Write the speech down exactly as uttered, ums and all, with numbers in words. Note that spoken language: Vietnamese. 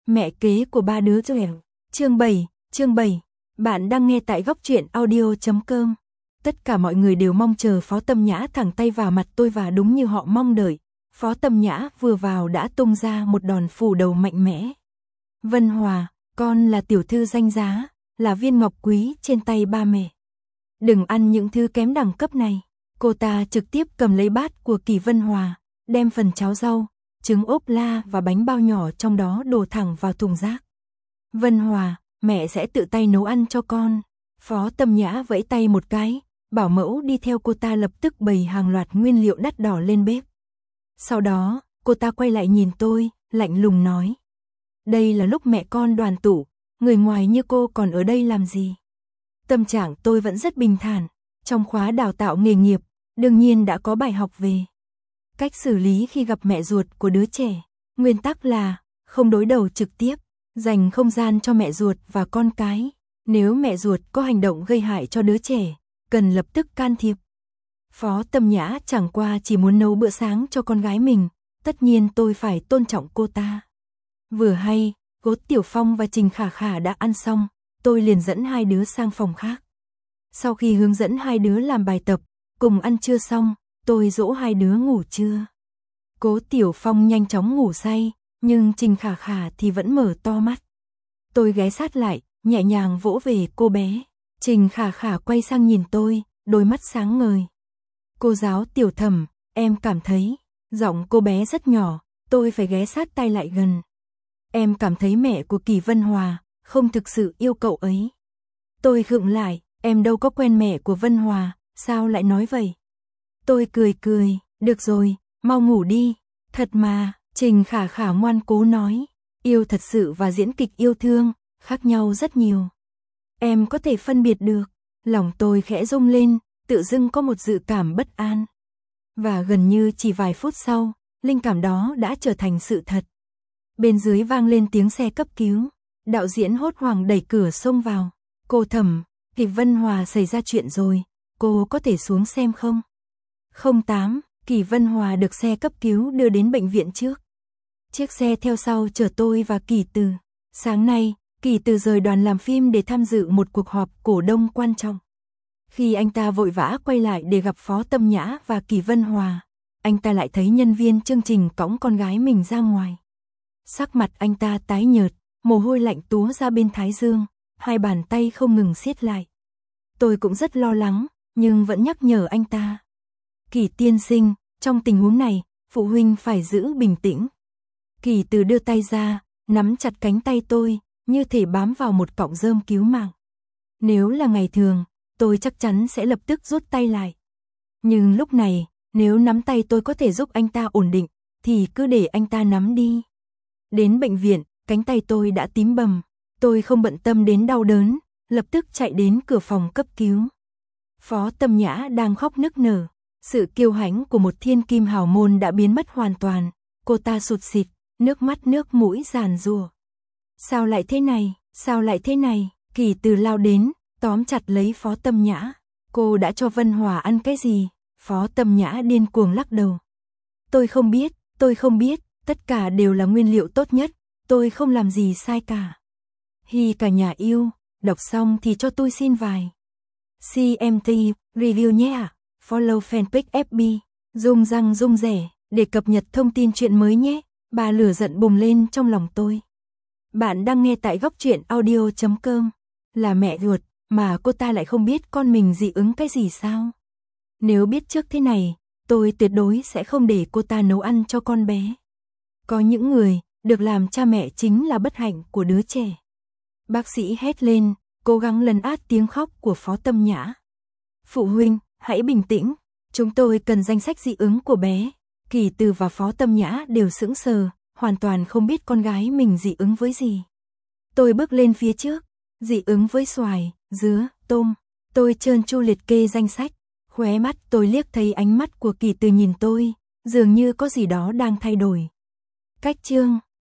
Mẹ kế của ba đứa trẻ. Chương bảy, chương bảy. Bạn đang nghe tại góc truyện audio chấm com. Tất cả mọi người đều mong chờ Phó Tâm Nhã thẳng tay vào mặt tôi và đúng như họ mong đợi. Phó Tâm Nhã vừa vào đã tung ra một đòn phủ đầu mạnh mẽ. Vân Hòa, con là tiểu thư danh giá, là viên ngọc quý trên tay ba mẹ. Đừng ăn những thứ kém đẳng cấp này. Cô ta trực tiếp cầm lấy bát của Kỳ Vân Hòa, đem phần cháo rau, trứng ốp la và bánh bao nhỏ trong đó đổ thẳng vào thùng rác. Vân Hòa, mẹ sẽ tự tay nấu ăn cho con. Phó Tâm Nhã vẫy tay một cái, bảo mẫu đi theo cô ta lập tức bày hàng loạt nguyên liệu đắt đỏ lên bếp. Sau đó, cô ta quay lại nhìn tôi, lạnh lùng nói. Đây là lúc mẹ con đoàn tụ, người ngoài như cô còn ở đây làm gì? Tâm trạng tôi vẫn rất bình thản, trong khóa đào tạo nghề nghiệp, đương nhiên đã có bài học về cách xử lý khi gặp mẹ ruột của đứa trẻ. Nguyên tắc là không đối đầu trực tiếp, dành không gian cho mẹ ruột và con cái. Nếu mẹ ruột có hành động gây hại cho đứa trẻ, cần lập tức can thiệp. Phó Tâm Nhã chẳng qua chỉ muốn nấu bữa sáng cho con gái mình, tất nhiên tôi phải tôn trọng cô ta. Vừa hay, Cố Tiểu Phong và Trình Khả Khả đã ăn xong, tôi liền dẫn hai đứa sang phòng khác. Sau khi hướng dẫn hai đứa làm bài tập, cùng ăn trưa xong, tôi dỗ hai đứa ngủ trưa. Cố Tiểu Phong nhanh chóng ngủ say, nhưng Trình Khả Khả thì vẫn mở to mắt. Tôi ghé sát lại, nhẹ nhàng vỗ về cô bé. Trình Khả Khả quay sang nhìn tôi, đôi mắt sáng ngời. Cô giáo Tiểu Thẩm, em cảm thấy, giọng cô bé rất nhỏ, tôi phải ghé sát tai lại gần. Em cảm thấy mẹ của Kỳ Vân Hòa không thực sự yêu cậu ấy. Tôi khựng lại, em đâu có quen mẹ của Vân Hòa, sao lại nói vậy? Tôi cười cười, được rồi, mau ngủ đi. Thật mà, Trình Khả Khả ngoan cố nói, yêu thật sự và diễn kịch yêu thương, khác nhau rất nhiều. Em có thể phân biệt được, lòng tôi khẽ rung lên, tự dưng có một dự cảm bất an. Và gần như chỉ vài phút sau, linh cảm đó đã trở thành sự thật. Bên dưới vang lên tiếng xe cấp cứu, đạo diễn hốt hoảng đẩy cửa xông vào. Cô Thẩm, Kỳ Vân Hòa xảy ra chuyện rồi, cô có thể xuống xem không? không tám, Kỳ Vân Hòa được xe cấp cứu đưa đến bệnh viện trước. Chiếc xe theo sau chở tôi và Kỳ Từ. Sáng nay, Kỳ Từ rời đoàn làm phim để tham dự một cuộc họp cổ đông quan trọng. Khi anh ta vội vã quay lại để gặp Phó Tâm Nhã và Kỳ Vân Hòa, anh ta lại thấy nhân viên chương trình cõng con gái mình ra ngoài. Sắc mặt anh ta tái nhợt, mồ hôi lạnh túa ra bên thái dương, hai bàn tay không ngừng siết lại. Tôi cũng rất lo lắng, nhưng vẫn nhắc nhở anh ta. Kỳ tiên sinh, trong tình huống này, phụ huynh phải giữ bình tĩnh. Kỳ Từ đưa tay ra, nắm chặt cánh tay tôi, như thể bám vào một cọng rơm cứu mạng. Nếu là ngày thường, tôi chắc chắn sẽ lập tức rút tay lại. Nhưng lúc này, nếu nắm tay tôi có thể giúp anh ta ổn định, thì cứ để anh ta nắm đi. Đến bệnh viện, cánh tay tôi đã tím bầm. Tôi không bận tâm đến đau đớn, lập tức chạy đến cửa phòng cấp cứu. Phó Tâm Nhã đang khóc nức nở. Sự kiêu hãnh của một thiên kim hào môn đã biến mất hoàn toàn. Cô ta sụt sịt, nước mắt nước mũi giàn giụa. Sao lại thế này, sao lại thế này? Kỳ Từ lao đến, tóm chặt lấy Phó Tâm Nhã. Cô đã cho Vân Hòa ăn cái gì? Phó Tâm Nhã điên cuồng lắc đầu. Tôi không biết, tôi không biết, tất cả đều là nguyên liệu tốt nhất, tôi không làm gì sai cả. Hi cả nhà yêu, đọc xong thì cho tôi xin vài xê em tê review nhé ạ. Follow fanpage ép bê, rung răng rung rẻ, để cập nhật thông tin chuyện mới nhé. Bà lửa giận bùng lên trong lòng tôi. Bạn đang nghe tại góc truyện audio chấm com. Là mẹ ruột, mà cô ta lại không biết con mình dị ứng cái gì sao? Nếu biết trước thế này, tôi tuyệt đối sẽ không để cô ta nấu ăn cho con bé. Có những người, được làm cha mẹ chính là bất hạnh của đứa trẻ. Bác sĩ hét lên, cố gắng lấn át tiếng khóc của Phó Tâm Nhã. Phụ huynh, hãy bình tĩnh, chúng tôi cần danh sách dị ứng của bé. Kỳ Từ và Phó Tâm Nhã đều sững sờ, hoàn toàn không biết con gái mình dị ứng với gì. Tôi bước lên phía trước, dị ứng với xoài, dứa, tôm. Tôi trơn tru liệt kê danh sách, khóe mắt tôi liếc thấy ánh mắt của Kỳ Từ nhìn tôi, dường như có gì đó đang thay đổi. Cách chương